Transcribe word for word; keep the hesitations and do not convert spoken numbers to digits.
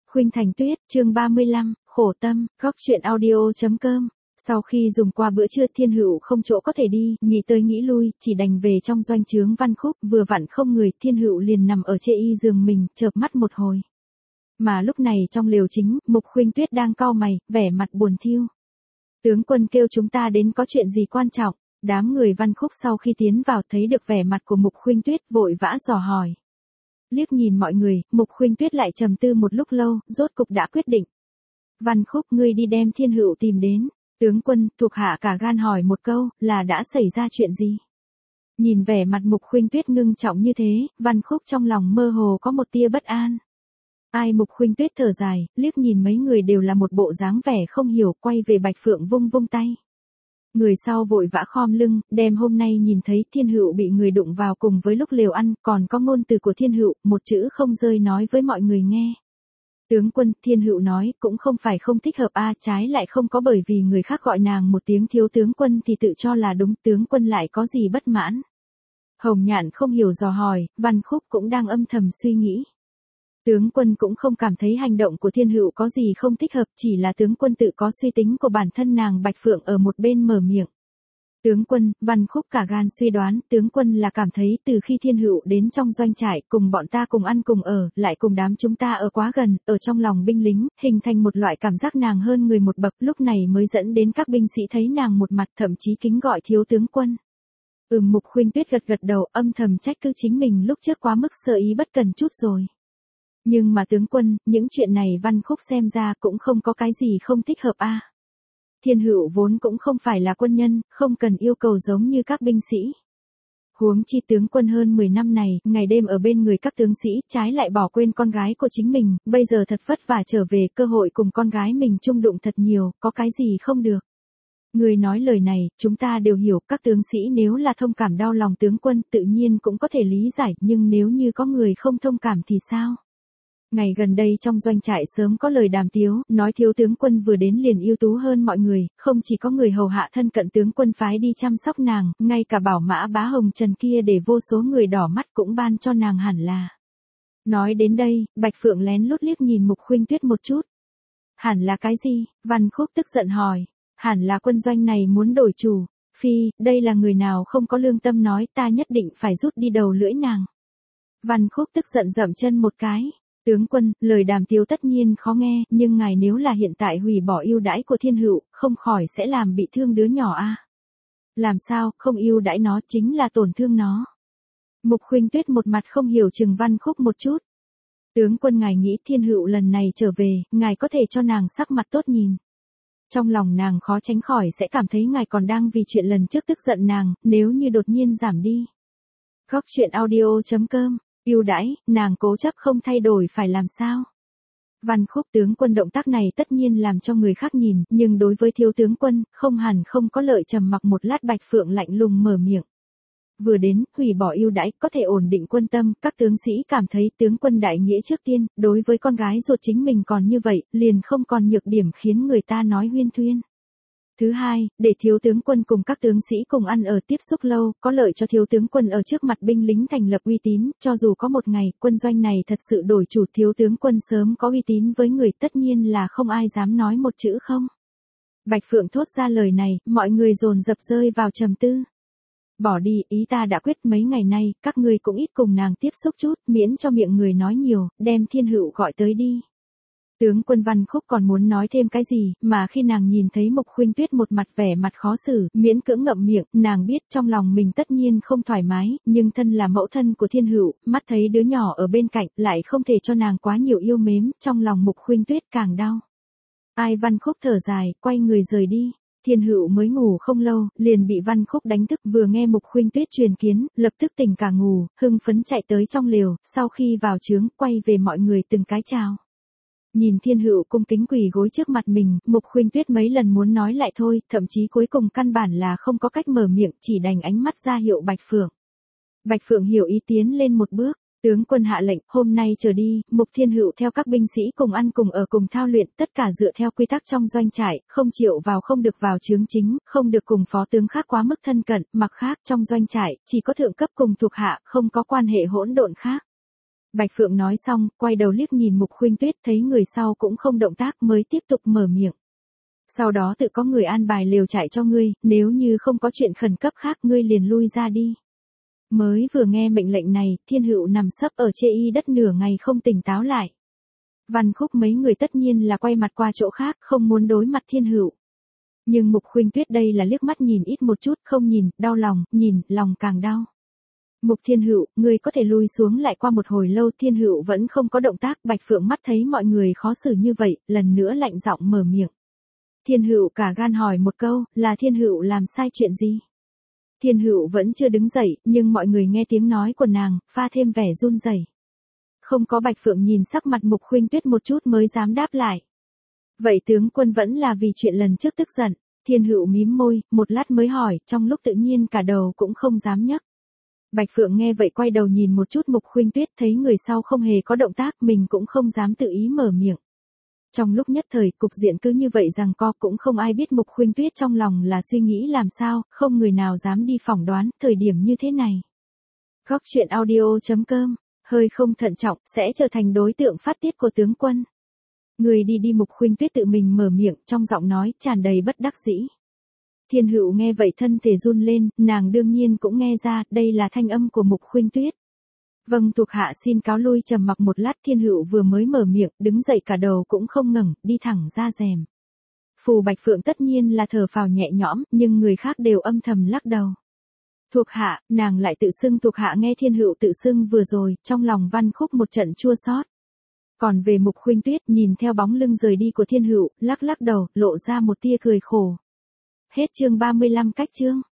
Khuynh Thành Tuyết, chương ba mươi lăm, khổ tâm, góc truyện audio chấm com. Sau khi dùng qua bữa trưa, Thiên Hựu không chỗ có thể đi, nghĩ tới nghĩ lui, chỉ đành về trong doanh trướng Văn Khúc, vừa vặn không người, Thiên Hựu liền nằm ở chê y giường mình, chợp mắt một hồi. Mà lúc này trong lều chính, Mục Khuynh Tuyết đang cau mày, vẻ mặt buồn thiu. Tướng quân kêu chúng ta đến có chuyện gì quan trọng? Đám người Văn Khúc sau khi tiến vào thấy được vẻ mặt của Mục Khuynh Tuyết, vội vã dò hỏi. Liếc nhìn mọi người, Mục Khuynh Tuyết lại trầm tư một lúc lâu, rốt cục đã quyết định. Văn Khúc, ngươi đi đem Thiên Hựu tìm đến. Tướng quân, thuộc hạ cả gan hỏi một câu, là đã xảy ra chuyện gì? Nhìn vẻ mặt Mục Khuynh Tuyết ngưng trọng như thế, Văn Khúc trong lòng mơ hồ có một tia bất an. Ai? Mục Khuynh Tuyết thở dài, liếc nhìn mấy người đều là một bộ dáng vẻ không hiểu, quay về Bạch Phượng vung vung tay. Người sau vội vã khom lưng, đem hôm nay nhìn thấy Thiên Hựu bị người đụng vào cùng với lúc lều ăn, còn có ngôn từ của Thiên Hựu, một chữ không rơi nói với mọi người nghe. Tướng quân, Thiên Hựu nói, cũng không phải không thích hợp a, trái lại không có, bởi vì người khác gọi nàng một tiếng thiếu tướng quân thì tự cho là đúng, tướng quân lại có gì bất mãn. Hồng Nhạn không hiểu dò hỏi, Văn Khúc cũng đang âm thầm suy nghĩ. Tướng quân cũng không cảm thấy hành động của Thiên Hựu có gì không thích hợp, chỉ là tướng quân tự có suy tính của bản thân. Nàng Bạch Phượng ở một bên mở miệng. Tướng quân, Văn Khúc cả gan suy đoán, tướng quân là cảm thấy từ khi Thiên Hựu đến trong doanh trại, cùng bọn ta cùng ăn cùng ở, lại cùng đám chúng ta ở quá gần, ở trong lòng binh lính, hình thành một loại cảm giác nàng hơn người một bậc, lúc này mới dẫn đến các binh sĩ thấy nàng một mặt, thậm chí kính gọi thiếu tướng quân. Ừm, Mục Khuynh Tuyết gật gật đầu, âm thầm trách cứ chính mình lúc trước quá mức sơ ý bất cần chút rồi. Nhưng mà tướng quân, những chuyện này Văn Khúc xem ra cũng không có cái gì không thích hợp a. Thiên Hựu vốn cũng không phải là quân nhân, không cần yêu cầu giống như các binh sĩ. Huống chi tướng quân hơn mười năm này, ngày đêm ở bên người các tướng sĩ, trái lại bỏ quên con gái của chính mình, bây giờ thật vất vả trở về, cơ hội cùng con gái mình chung đụng thật nhiều, có cái gì không được. Người nói lời này, chúng ta đều hiểu, các tướng sĩ nếu là thông cảm đau lòng tướng quân, tự nhiên cũng có thể lý giải, nhưng nếu như có người không thông cảm thì sao? Ngày gần đây trong doanh trại sớm có lời đàm tiếu, nói thiếu tướng quân vừa đến liền ưu tú hơn mọi người, không chỉ có người hầu hạ thân cận tướng quân phái đi chăm sóc nàng, ngay cả bảo mã bá hồng trần kia để vô số người đỏ mắt cũng ban cho nàng hẳn là. Nói đến đây, Bạch Phượng lén lút liếc nhìn Mục Khuynh Tuyết một chút. Hẳn là cái gì? Văn Khúc tức giận hỏi. Hẳn là quân doanh này muốn đổi chủ. Phi, đây là người nào không có lương tâm nói, ta nhất định phải rút đi đầu lưỡi nàng. Văn Khúc tức giận dậm chân một cái. Tướng quân, lời đàm tiếu tất nhiên khó nghe, nhưng ngài nếu là hiện tại hủy bỏ ưu đãi của Thiên Hựu, không khỏi sẽ làm bị thương đứa nhỏ a. Làm sao, không ưu đãi nó chính là tổn thương nó. Mục Khuynh Tuyết một mặt không hiểu chừng Văn Khúc một chút. Tướng quân, ngài nghĩ Thiên Hựu lần này trở về, ngài có thể cho nàng sắc mặt tốt nhìn. Trong lòng nàng khó tránh khỏi sẽ cảm thấy ngài còn đang vì chuyện lần trước tức giận nàng, nếu như đột nhiên giảm đi. Góc truyện audio chấm com. Ưu đãi, nàng cố chấp không thay đổi phải làm sao? Văn Khúc, tướng quân động tác này tất nhiên làm cho người khác nhìn, nhưng đối với thiếu tướng quân, không hẳn không có lợi. Trầm mặc một lát, Bạch Phượng lạnh lùng mở miệng. Vừa đến, hủy bỏ ưu đãi, có thể ổn định quân tâm, các tướng sĩ cảm thấy tướng quân đại nghĩa trước tiên, đối với con gái ruột chính mình còn như vậy, liền không còn nhược điểm khiến người ta nói huyên thuyên. Thứ hai, để thiếu tướng quân cùng các tướng sĩ cùng ăn ở tiếp xúc lâu, có lợi cho thiếu tướng quân ở trước mặt binh lính thành lập uy tín, cho dù có một ngày, quân doanh này thật sự đổi chủ, thiếu tướng quân sớm có uy tín với người, tất nhiên là không ai dám nói một chữ không. Bạch Phượng thốt ra lời này, mọi người dồn dập rơi vào trầm tư. Bỏ đi, ý ta đã quyết, mấy ngày nay, các ngươi cũng ít cùng nàng tiếp xúc chút, miễn cho miệng người nói nhiều, đem Thiên Hựu gọi tới đi. Tướng quân. Văn Khúc còn muốn nói thêm cái gì, mà khi nàng nhìn thấy Mục Khuynh Tuyết một mặt vẻ mặt khó xử, miễn cưỡng ngậm miệng, nàng biết trong lòng mình tất nhiên không thoải mái, nhưng thân là mẫu thân của Thiên Hựu, mắt thấy đứa nhỏ ở bên cạnh, lại không thể cho nàng quá nhiều yêu mến, trong lòng Mục Khuynh Tuyết càng đau. Ai? Văn Khúc thở dài, quay người rời đi. Thiên Hựu mới ngủ không lâu, liền bị Văn Khúc đánh thức, vừa nghe Mục Khuynh Tuyết truyền kiến, lập tức tỉnh cả ngủ, hưng phấn chạy tới trong lều, sau khi vào trướng, quay về mọi người từng cái chào. Nhìn Thiên Hựu cung kính quỳ gối trước mặt mình, Mục Khuynh Tuyết mấy lần muốn nói lại thôi, thậm chí cuối cùng căn bản là không có cách mở miệng, chỉ đành ánh mắt ra hiệu Bạch Phượng. Bạch Phượng hiểu ý tiến lên một bước, tướng quân hạ lệnh, hôm nay trở đi, Mục Thiên Hựu theo các binh sĩ cùng ăn cùng ở cùng thao luyện, tất cả dựa theo quy tắc trong doanh trại, không chịu vào không được vào trướng chính, không được cùng phó tướng khác quá mức thân cận, mặt khác trong doanh trại, chỉ có thượng cấp cùng thuộc hạ, không có quan hệ hỗn độn khác. Bạch Phượng nói xong, quay đầu liếc nhìn Mục Khuynh Tuyết, thấy người sau cũng không động tác mới tiếp tục mở miệng. Sau đó tự có người an bài lều trại cho ngươi, nếu như không có chuyện khẩn cấp khác ngươi liền lui ra đi. Mới vừa nghe mệnh lệnh này, Thiên Hựu nằm sấp ở chê y đất nửa ngày không tỉnh táo lại. Văn Khúc mấy người tất nhiên là quay mặt qua chỗ khác, không muốn đối mặt Thiên Hựu. Nhưng Mục Khuynh Tuyết đây là liếc mắt nhìn ít một chút, không nhìn, đau lòng, nhìn, lòng càng đau. Mục Thiên Hựu, ngươi có thể lui xuống lại. Qua một hồi lâu Thiên Hựu vẫn không có động tác, Bạch Phượng mắt thấy mọi người khó xử như vậy, lần nữa lạnh giọng mở miệng. Thiên Hựu cả gan hỏi một câu, là Thiên Hựu làm sai chuyện gì? Thiên Hựu vẫn chưa đứng dậy, nhưng mọi người nghe tiếng nói của nàng, pha thêm vẻ run rẩy. Không có. Bạch Phượng nhìn sắc mặt Mục Khuynh Tuyết một chút mới dám đáp lại. Vậy tướng quân vẫn là vì chuyện lần trước tức giận. Thiên Hựu mím môi, một lát mới hỏi, trong lúc tự nhiên cả đầu cũng không dám nhấc. Bạch Phượng nghe vậy quay đầu nhìn một chút Mục Khuynh Tuyết, thấy người sau không hề có động tác, mình cũng không dám tự ý mở miệng. Trong lúc nhất thời, cục diện cứ như vậy rằng co, cũng không ai biết Mục Khuynh Tuyết trong lòng là suy nghĩ làm sao, không người nào dám đi phỏng đoán, thời điểm như thế này. Góc truyện audio chấm com, hơi không thận trọng, sẽ trở thành đối tượng phát tiết của tướng quân. Người đi đi. Mục Khuynh Tuyết tự mình mở miệng, trong giọng nói, tràn đầy bất đắc dĩ. Thiên Hựu nghe vậy thân thể run lên, nàng đương nhiên cũng nghe ra, đây là thanh âm của Mục Khuynh Tuyết. Vâng, thuộc hạ xin cáo lui. Trầm mặc một lát, Thiên Hựu vừa mới mở miệng, đứng dậy cả đầu cũng không ngẩng, đi thẳng ra rèm. Phù Bạch Phượng tất nhiên là thở phào nhẹ nhõm, nhưng người khác đều âm thầm lắc đầu. Thuộc hạ, nàng lại tự xưng thuộc hạ. Nghe Thiên Hựu tự xưng vừa rồi, trong lòng Văn Khúc một trận chua xót. Còn về Mục Khuynh Tuyết, nhìn theo bóng lưng rời đi của Thiên Hựu, lắc lắc đầu, lộ ra một tia cười khổ. Hết chương ba mươi lăm cách chương.